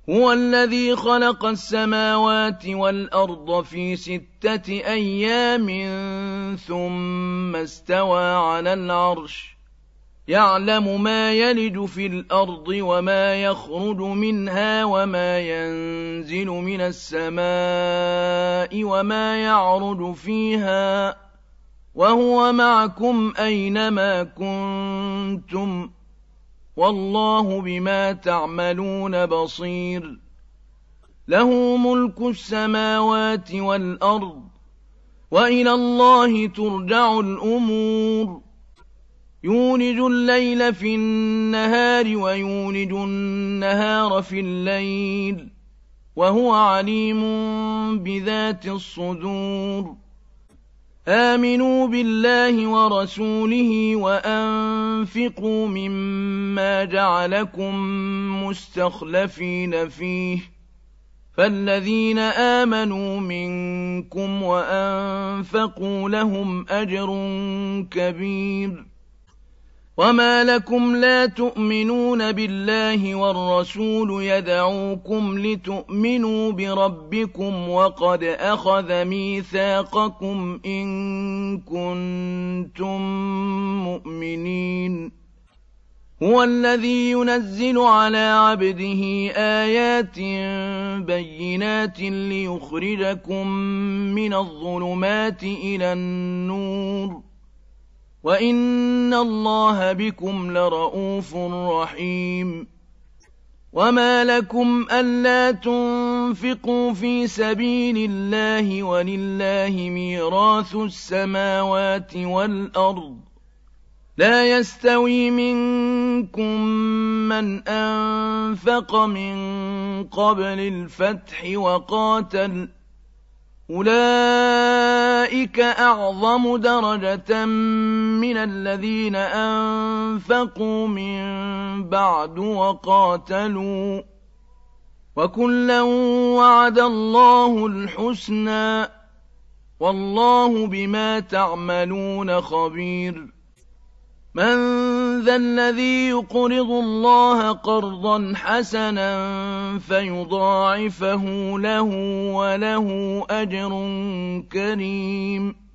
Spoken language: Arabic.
هو الذي خلق السماوات والأرض في 6 أيام ثم استوى على العرش يعلم ما يلج في الأرض وما يخرج منها وما ينزل من السماء وما يعرج فيها وهو معكم أينما كنتم والله بما تعملون بصير له ملك السماوات والأرض وإلى الله ترجع الأمور يولج الليل في النهار ويولج النهار في الليل وهو عليم بذات الصدور آمنوا بالله ورسوله وأنفقوا مما جعلكم مستخلفين فيه فالذين آمنوا منكم وأنفقوا لهم أجر كبير وما لكم لا تؤمنون بالله والرسول يدعوكم لتؤمنوا بربكم وقد أخذ ميثاقكم إن كنتم مؤمنين هو الذي ينزل على عبده آيات بينات ليخرجكم من الظلمات إلى النور وإن الله بكم لرءوف رحيم وما لكم ألا تنفقوا في سبيل الله ولله ميراث السماوات والأرض لا يستوي منكم من أنفق من قبل الفتح وقاتل أولئك أعظم درجة من الذين أنفقوا من بعد وقاتلوا وكلا وعد الله الحسنى والله بما تعملون خبير من ذا الذي يقرض الله قرضا حسنا فيضاعفه له وله أجر كريم